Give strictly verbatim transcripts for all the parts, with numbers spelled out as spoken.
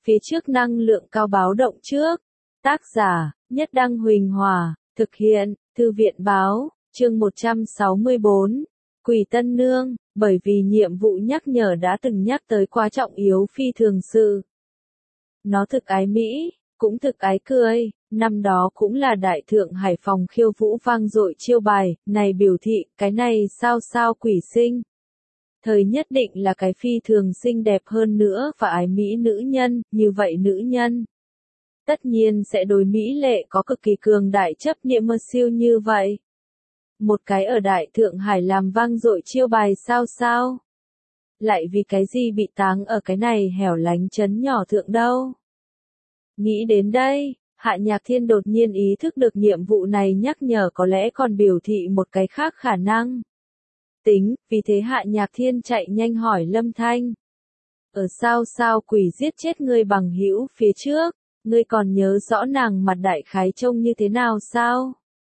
phía trước năng lượng cao báo động trước. Tác giả, Nhất Đăng Huỳnh Hòa, thực hiện, Thư viện Báo, chương một trăm sáu mươi bốn. Quỷ Tân Nương, bởi vì nhiệm vụ nhắc nhở đã từng nhắc tới quá trọng yếu phi thường sự. Nó thực ái Mỹ, cũng thực ái cười, năm đó cũng là đại thượng Hải Phòng khiêu vũ vang dội chiêu bài, này biểu thị, cái này sao sao quỷ sinh. Thời nhất định là cái phi thường xinh đẹp hơn nữa và ái Mỹ nữ nhân, như vậy nữ nhân. Tất nhiên sẽ đối Mỹ lệ có cực kỳ cường đại chấp niệm mơ siêu như vậy. Một cái ở Đại Thượng Hải làm vang dội chiêu bài sao sao. Lại vì cái gì bị táng ở cái này hẻo lánh trấn nhỏ thượng đâu. Nghĩ đến đây, Hạ Nhạc Thiên đột nhiên ý thức được nhiệm vụ này nhắc nhở có lẽ còn biểu thị một cái khác khả năng. Tính, vì thế Hạ Nhạc Thiên chạy nhanh hỏi Lâm Thanh. Ở sao sao quỷ giết chết ngươi bằng hữu phía trước, ngươi còn nhớ rõ nàng mặt đại khái trông như thế nào sao?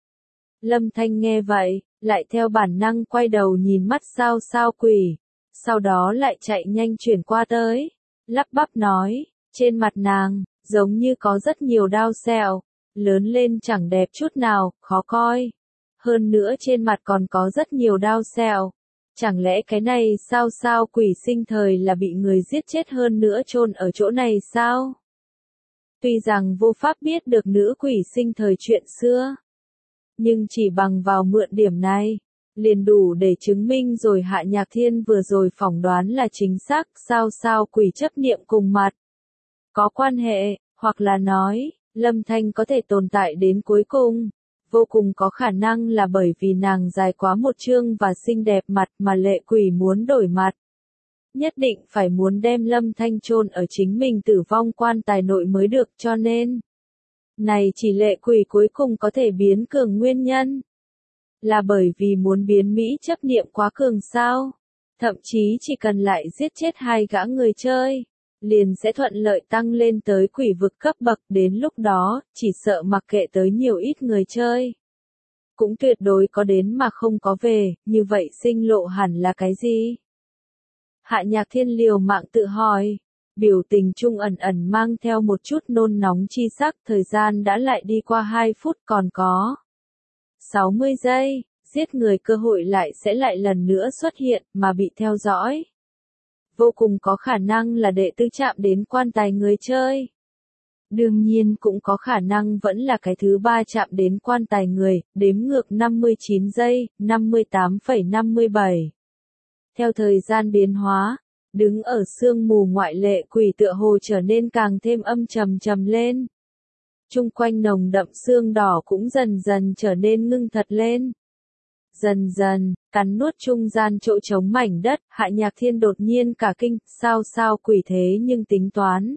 Lâm Thanh nghe vậy, lại theo bản năng quay đầu nhìn mắt sao sao quỷ, sau đó lại chạy nhanh chuyển qua tới, lắp bắp nói, trên mặt nàng, giống như có rất nhiều đao sẹo, lớn lên chẳng đẹp chút nào, khó coi. Hơn nữa trên mặt còn có rất nhiều đao sẹo. Chẳng lẽ cái này sao sao quỷ sinh thời là bị người giết chết hơn nữa chôn ở chỗ này sao? Tuy rằng vô pháp biết được nữ quỷ sinh thời chuyện xưa, nhưng chỉ bằng vào mượn điểm này, liền đủ để chứng minh rồi Hạ Nhạc Thiên vừa rồi phỏng đoán là chính xác, sao sao quỷ chấp niệm cùng mặt. Có quan hệ, hoặc là nói, Lâm Thanh có thể tồn tại đến cuối cùng. Vô cùng có khả năng là bởi vì nàng dài quá một chương và xinh đẹp mặt mà lệ quỷ muốn đổi mặt. Nhất định phải muốn đem Lâm Thanh chôn ở chính mình tử vong quan tài nội mới được cho nên. Này chỉ lệ quỷ cuối cùng có thể biến cường nguyên nhân. Là bởi vì muốn biến Mỹ chấp niệm quá cường sao. Thậm chí chỉ cần lại giết chết hai gã người chơi. Liền sẽ thuận lợi tăng lên tới quỷ vực cấp bậc, đến lúc đó, chỉ sợ mặc kệ tới nhiều ít người chơi. Cũng tuyệt đối có đến mà không có về, như vậy sinh lộ hẳn là cái gì? Hạ Nhạc Thiên liều mạng tự hỏi, biểu tình trung ẩn ẩn mang theo một chút nôn nóng chi sắc, thời gian đã lại đi qua hai phút còn có sáu mươi giây, giết người cơ hội lại sẽ lại lần nữa xuất hiện mà bị theo dõi. Vô cùng có khả năng là đệ tử chạm đến quan tài người chơi. Đương nhiên cũng có khả năng vẫn là cái thứ ba chạm đến quan tài người, đếm ngược năm mươi chín giây, năm mươi tám phẩy năm mươi bảy. Theo thời gian biến hóa, đứng ở sương mù ngoại lệ quỷ tựa hồ trở nên càng thêm âm trầm trầm lên. Trung quanh nồng đậm sương đỏ cũng dần dần trở nên ngưng thật lên. Dần dần, cắn nuốt trung gian chỗ trống mảnh đất, Hạ Nhạc Thiên đột nhiên cả kinh, sao sao quỷ thế nhưng tính toán.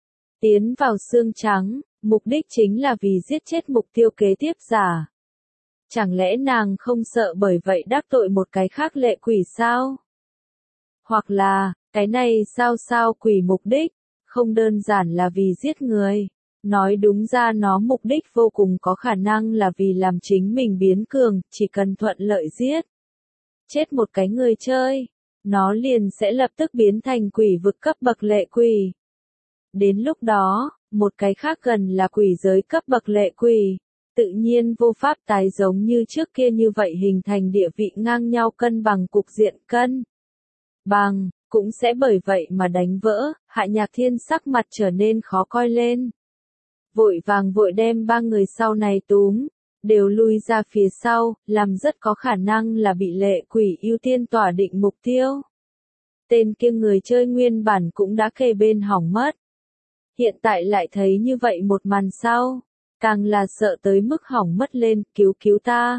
Tiến vào xương trắng, mục đích chính là vì giết chết mục tiêu kế tiếp giả. Chẳng lẽ nàng không sợ bởi vậy đắc tội một cái khác lệ quỷ sao? Hoặc là, cái này sao sao quỷ mục đích, không đơn giản là vì giết người. Nói đúng ra nó mục đích vô cùng có khả năng là vì làm chính mình biến cường, chỉ cần thuận lợi giết. Chết một cái người chơi, nó liền sẽ lập tức biến thành quỷ vực cấp bậc lệ quỷ. Đến lúc đó, một cái khác gần là quỷ giới cấp bậc lệ quỷ, tự nhiên vô pháp tái giống như trước kia như vậy hình thành địa vị ngang nhau cân bằng cục diện cân bằng, cũng sẽ bởi vậy mà đánh vỡ, Hạ Nhạc Thiên sắc mặt trở nên khó coi lên. Vội vàng vội đem ba người sau này túm, đều lui ra phía sau, làm rất có khả năng là bị lệ quỷ ưu tiên tỏa định mục tiêu. Tên kia người chơi nguyên bản cũng đã kề bên hỏng mất. Hiện tại lại thấy như vậy một màn sau, càng là sợ tới mức hỏng mất lên, cứu cứu ta.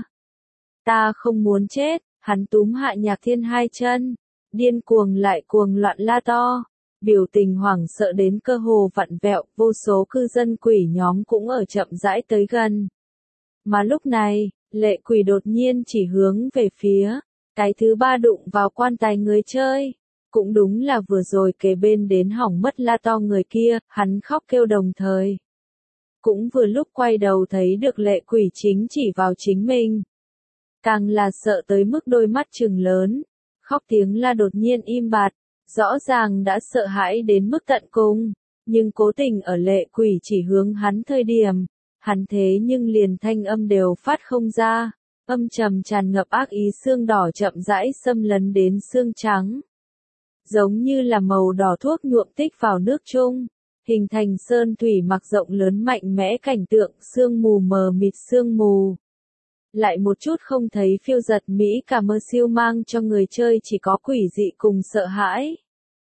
Ta không muốn chết, hắn túm Hạ Nhạc Thiên hai chân, điên cuồng lại cuồng loạn la to. Biểu tình hoảng sợ đến cơ hồ vặn vẹo, vô số cư dân quỷ nhóm cũng ở chậm rãi tới gần. Mà lúc này, lệ quỷ đột nhiên chỉ hướng về phía, cái thứ ba đụng vào quan tài người chơi. Cũng đúng là vừa rồi kề bên đến hỏng mất la to người kia, hắn khóc kêu đồng thời. Cũng vừa lúc quay đầu thấy được lệ quỷ chính chỉ vào chính mình. Càng là sợ tới mức đôi mắt trừng lớn, khóc tiếng la đột nhiên im bặt. Rõ ràng đã sợ hãi đến mức tận cùng, nhưng cố tình ở lệ quỷ chỉ hướng hắn thời điểm, hắn thế nhưng liền thanh âm đều phát không ra, âm trầm tràn ngập ác ý xương đỏ chậm rãi xâm lấn đến xương trắng. Giống như là màu đỏ thuốc nhuộm tích vào nước chung, hình thành sơn thủy mặc rộng lớn mạnh mẽ cảnh tượng sương mù mờ mịt sương mù. Lại một chút không thấy phiêu giật Mỹ cả mơ siêu mang cho người chơi chỉ có quỷ dị cùng sợ hãi.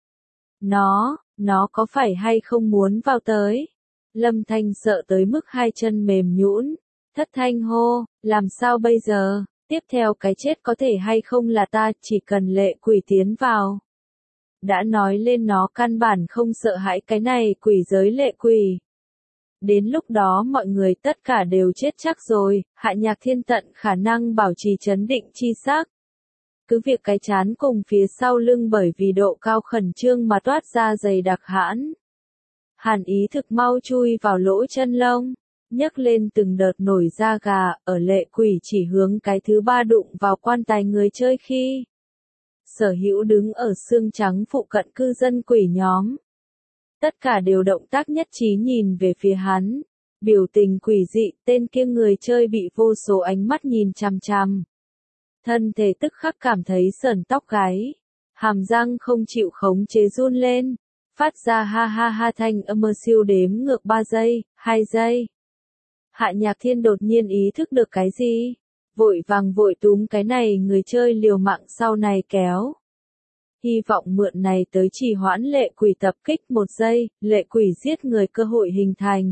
Nó, nó có phải hay không muốn vào tới? Lâm Thanh sợ tới mức hai chân mềm nhũn, thất thanh hô, làm sao bây giờ, tiếp theo cái chết có thể hay không là ta, chỉ cần lệ quỷ tiến vào. Đã nói lên nó căn bản không sợ hãi cái này quỷ giới lệ quỷ. Đến lúc đó mọi người tất cả đều chết chắc rồi, Hạ Nhạc Thiên tận khả năng bảo trì chấn định chi xác. Cứ việc cái chán cùng phía sau lưng bởi vì độ cao khẩn trương mà toát ra dày đặc hãn. Hàn ý thực mau chui vào lỗ chân lông, nhấc lên từng đợt nổi da gà, ở lệ quỷ chỉ hướng cái thứ ba đụng vào quan tài người chơi khi. Sở hữu đứng ở xương trắng phụ cận cư dân quỷ nhóm. Tất cả đều động tác nhất trí nhìn về phía hắn. Biểu tình quỷ dị, tên kia người chơi bị vô số ánh mắt nhìn chằm chằm. Thân thể tức khắc cảm thấy sởn tóc gáy. Hàm răng không chịu khống chế run lên. Phát ra ha ha ha thanh âm mơ siêu đếm ngược ba giây, hai giây. Hạ Nhạc Thiên đột nhiên ý thức được cái gì? Vội vàng vội túm cái này người chơi liều mạng sau này kéo. Hy vọng mượn này tới trì hoãn lệ quỷ tập kích một giây, lệ quỷ giết người cơ hội hình thành.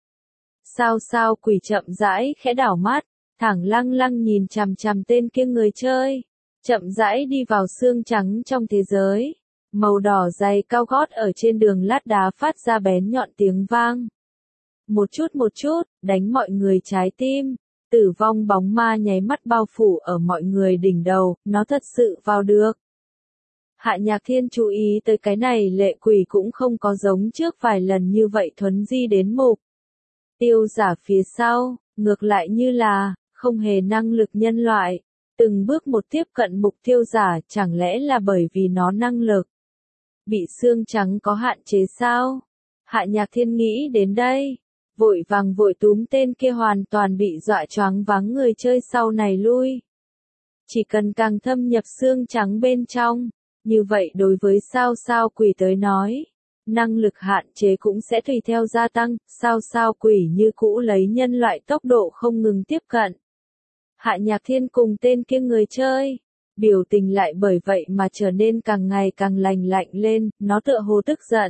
Sao sao quỷ chậm rãi khẽ đảo mắt, thẳng lăng lăng nhìn chằm chằm tên kia người chơi, chậm rãi đi vào xương trắng trong thế giới. Màu đỏ dày cao gót ở trên đường lát đá phát ra bén nhọn tiếng vang. Một chút một chút, đánh mọi người trái tim. Tử vong bóng ma nháy mắt bao phủ ở mọi người đỉnh đầu, nó thật sự vào được. Hạ Nhạc Thiên chú ý tới cái này lệ quỷ cũng không có giống trước vài lần như vậy thuấn di đến mục. Tiêu giả phía sau, ngược lại như là, không hề năng lực nhân loại, từng bước một tiếp cận mục tiêu giả chẳng lẽ là bởi vì nó năng lực. Bị xương trắng có hạn chế sao? Hạ Nhạc Thiên nghĩ đến đây. Vội vàng vội túm tên kia hoàn toàn bị dọa choáng váng người chơi sau này lui. Chỉ cần càng thâm nhập xương trắng bên trong, như vậy đối với sao sao quỷ tới nói, năng lực hạn chế cũng sẽ tùy theo gia tăng, sao sao quỷ như cũ lấy nhân loại tốc độ không ngừng tiếp cận. Hạ Nhạc Thiên cùng tên kia người chơi, biểu tình lại bởi vậy mà trở nên càng ngày càng lành lạnh lên, nó tựa hồ tức giận.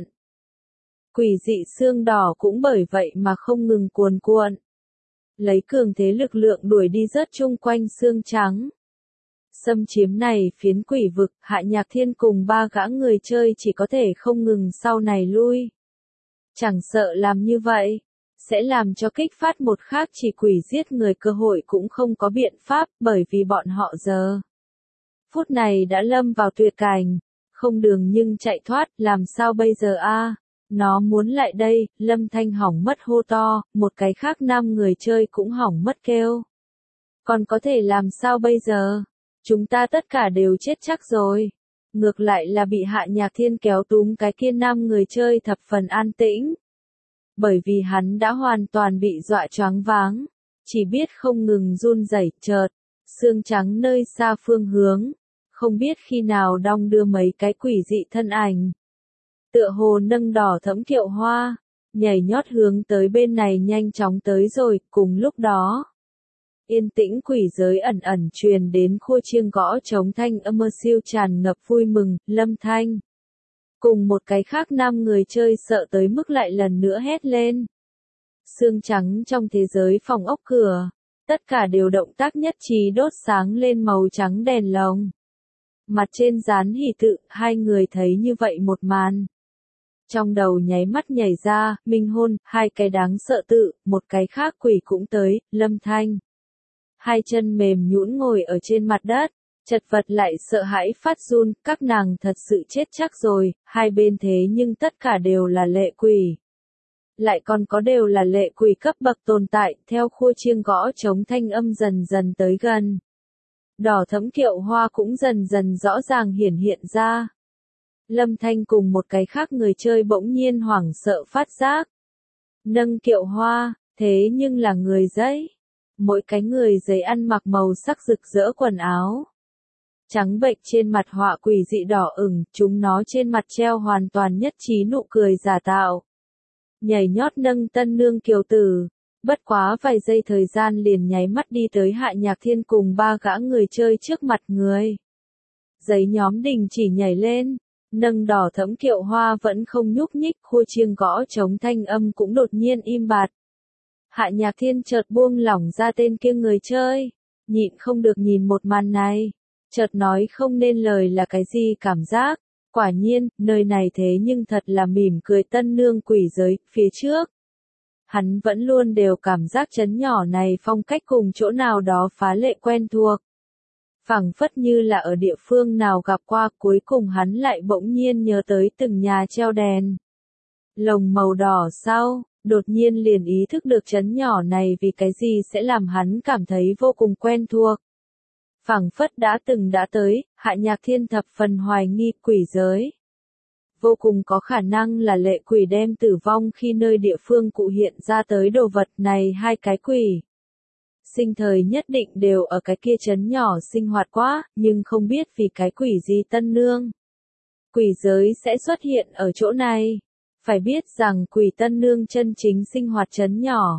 Quỷ dị xương đỏ cũng bởi vậy mà không ngừng cuồn cuộn. Lấy cường thế lực lượng đuổi đi rớt chung quanh xương trắng. Xâm chiếm này phiến quỷ vực, Hạ Nhạc Thiên cùng ba gã người chơi chỉ có thể không ngừng sau này lui. Chẳng sợ làm như vậy, sẽ làm cho kích phát một khác chỉ quỷ giết người cơ hội cũng không có biện pháp bởi vì bọn họ giờ. Phút này đã lâm vào tuyệt cảnh, không đường nhưng chạy thoát, làm sao bây giờ a? Nó muốn lại đây, Lâm Thanh hỏng mất hô to, một cái khác năm người chơi cũng hỏng mất kêu. Còn có thể làm sao bây giờ? Chúng ta tất cả đều chết chắc rồi. Ngược lại là bị Hạ Nhạc Thiên kéo túm cái kia năm người chơi thập phần an tĩnh. Bởi vì hắn đã hoàn toàn bị dọa choáng váng, chỉ biết không ngừng run rẩy chợt, xương trắng nơi xa phương hướng, không biết khi nào đong đưa mấy cái quỷ dị thân ảnh. Tựa hồ nâng đỏ thẫm kiệu hoa, nhảy nhót hướng tới bên này nhanh chóng tới rồi, cùng lúc đó. Yên tĩnh quỷ giới ẩn ẩn truyền đến khua chiêng gõ trống thanh âm mơ siêu tràn ngập vui mừng, Lâm Thanh. Cùng một cái khác năm người chơi sợ tới mức lại lần nữa hét lên. Xương trắng trong thế giới phòng ốc cửa, tất cả đều động tác nhất trí đốt sáng lên màu trắng đèn lồng. Mặt trên dán hỷ tự, hai người thấy như vậy một màn. Trong đầu nháy mắt nhảy ra, minh hôn, hai cái đáng sợ tự, một cái khác quỷ cũng tới, Lâm Thanh. Hai chân mềm nhũn ngồi ở trên mặt đất, chật vật lại sợ hãi phát run, các nàng thật sự chết chắc rồi, hai bên thế nhưng tất cả đều là lệ quỷ. Lại còn có đều là lệ quỷ cấp bậc tồn tại, theo khua chiêng gõ trống thanh âm dần dần tới gần. Đỏ thẫm kiệu hoa cũng dần dần rõ ràng hiển hiện ra. Lâm Thanh cùng một cái khác người chơi bỗng nhiên hoảng sợ phát giác. Nâng kiệu hoa, thế nhưng là người giấy. Mỗi cái người giấy ăn mặc màu sắc rực rỡ quần áo. Trắng bệch trên mặt họa quỷ dị đỏ ửng, chúng nó trên mặt treo hoàn toàn nhất trí nụ cười giả tạo. Nhảy nhót nâng tân nương kiều tử. Bất quá vài giây thời gian liền nháy mắt đi tới Hạ Nhạc Thiên cùng ba gã người chơi trước mặt người. Giấy nhóm đình chỉ nhảy lên, nâng đỏ thẫm kiệu hoa vẫn không nhúc nhích, khua chiêng gõ trống thanh âm cũng đột nhiên im bặt. Hạ Nhạc Thiên chợt buông lỏng ra tên kia người chơi, nhịn không được nhìn một màn này, chợt nói không nên lời là cái gì cảm giác. Quả nhiên, nơi này thế nhưng thật là mỉm cười tân nương quỷ giới, phía trước. Hắn vẫn luôn đều cảm giác chấn nhỏ này phong cách cùng chỗ nào đó phá lệ quen thuộc. Phảng phất như là ở địa phương nào gặp qua, cuối cùng hắn lại bỗng nhiên nhớ tới từng nhà treo đèn. Lồng màu đỏ sau, đột nhiên liền ý thức được chấn nhỏ này vì cái gì sẽ làm hắn cảm thấy vô cùng quen thuộc. Phảng phất đã từng đã tới, Hạ Nhạc Thiên thập phần hoài nghi quỷ giới. Vô cùng có khả năng là lệ quỷ đem tử vong khi nơi địa phương cụ hiện ra tới đồ vật này hai cái quỷ. Sinh thời nhất định đều ở cái kia trấn nhỏ sinh hoạt quá, nhưng không biết vì cái quỷ gì tân nương. Quỷ giới sẽ xuất hiện ở chỗ này. Phải biết rằng quỷ tân nương chân chính sinh hoạt trấn nhỏ.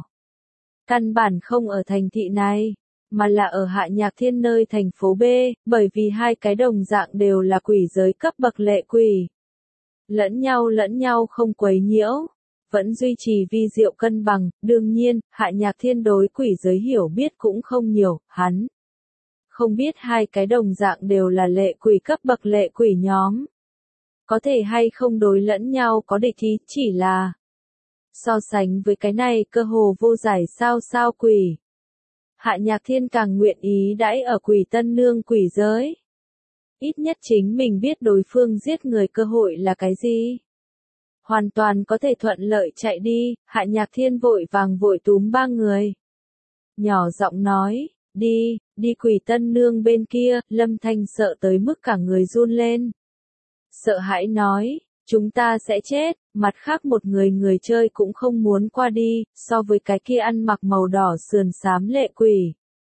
Căn bản không ở thành thị này, mà là ở Hạ Nhạc Thiên nơi thành phố B, bởi vì hai cái đồng dạng đều là quỷ giới cấp bậc lệ quỷ. Lẫn nhau lẫn nhau không quấy nhiễu, vẫn duy trì vi diệu cân bằng, đương nhiên, Hạ Nhạc Thiên đối quỷ giới hiểu biết cũng không nhiều, hắn không biết hai cái đồng dạng đều là lệ quỷ cấp bậc lệ quỷ nhóm. Có thể hay không đối lẫn nhau có địch ý, chỉ là so sánh với cái này cơ hồ vô giải sao sao quỷ. Hạ Nhạc Thiên càng nguyện ý đãi ở quỷ tân nương quỷ giới. Ít nhất chính mình biết đối phương giết người cơ hội là cái gì. Hoàn toàn có thể thuận lợi chạy đi, Hạ Nhạc Thiên vội vàng vội túm ba người. Nhỏ giọng nói, đi, đi quỷ tân nương bên kia, Lâm Thanh sợ tới mức cả người run lên. Sợ hãi nói, chúng ta sẽ chết, mặt khác một người người chơi cũng không muốn qua đi, so với cái kia ăn mặc màu đỏ sườn xám lệ quỷ.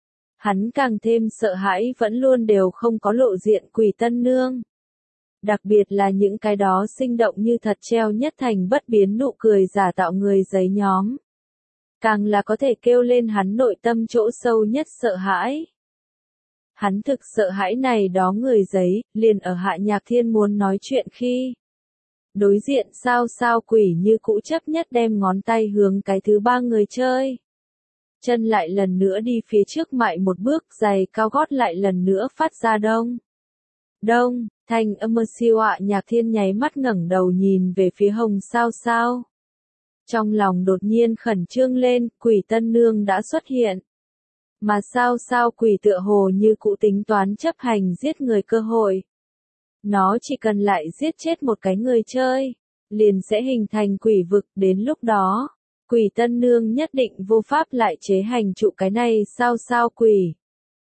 Hắn càng thêm sợ hãi vẫn luôn đều không có lộ diện quỷ tân nương. Đặc biệt là những cái đó sinh động như thật treo nhất thành bất biến nụ cười giả tạo người giấy nhóm. Càng là có thể kêu lên hắn nội tâm chỗ sâu nhất sợ hãi. Hắn thực sợ hãi này đó người giấy, liền ở Hạ Nhạc Thiên muốn nói chuyện khi. Đối diện sao sao quỷ như cũ chấp nhất đem ngón tay hướng cái thứ ba người chơi. Chân lại lần nữa đi phía trước mại một bước, giày cao gót lại lần nữa phát ra đông. Đông, thanh âm siêu Hạ Nhạc Thiên nháy mắt ngẩng đầu nhìn về phía hồng sao sao. Trong lòng đột nhiên khẩn trương lên, quỷ tân nương đã xuất hiện. Mà sao sao quỷ tựa hồ như cụ tính toán chấp hành giết người cơ hội. Nó chỉ cần lại giết chết một cái người chơi, liền sẽ hình thành quỷ vực, đến lúc đó. Quỷ tân nương nhất định vô pháp lại chế hành trụ cái này sao sao quỷ.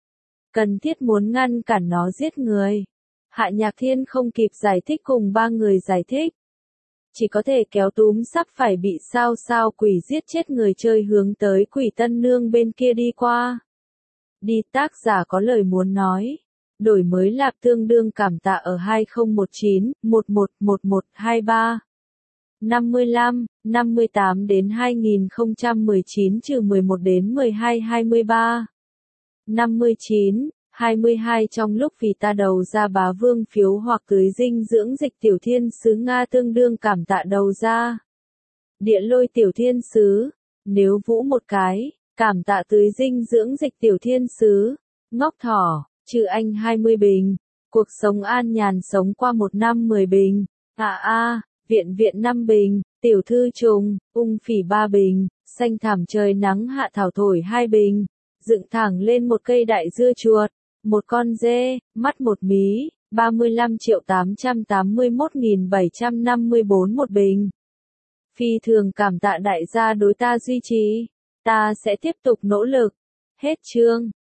Cần thiết muốn ngăn cản nó giết người. Hạ Nhạc Thiên không kịp giải thích cùng ba người giải thích. Chỉ có thể kéo túm sắp phải bị sao sao quỷ giết chết người chơi hướng tới quỷ tân nương bên kia đi qua. Đi, tác giả có lời muốn nói. Đổi mới lạp tương đương cảm tạ ở hai không một chín, một một một một hai ba. năm mươi lăm, năm mươi tám đến hai nghìn không trăm mười chín trừ mười một đến mười hai hai mươi ba. năm mươi chín, hai mươi hai trong lúc vì ta đầu ra bá vương phiếu hoặc tưới dinh dưỡng dịch tiểu thiên sứ Nga tương đương cảm tạ đầu ra. Địa lôi tiểu thiên sứ, nếu vũ một cái, cảm tạ tưới dinh dưỡng dịch tiểu thiên sứ, ngốc thỏ, trừ anh hai mươi bình, cuộc sống an nhàn sống qua một năm mười bình, à a. Viện viện năm bình, tiểu thư trùng, ung phỉ ba bình, xanh thảm trời nắng hạ thảo thổi hai bình, dựng thẳng lên một cây đại dưa chuột, một con dê, mắt một mí, ba mươi lăm triệu tám trăm tám mươi mốt nghìn bảy trăm năm mươi bốn một bình. Phi thường cảm tạ đại gia đối ta duy trì, ta sẽ tiếp tục nỗ lực. Hết chương.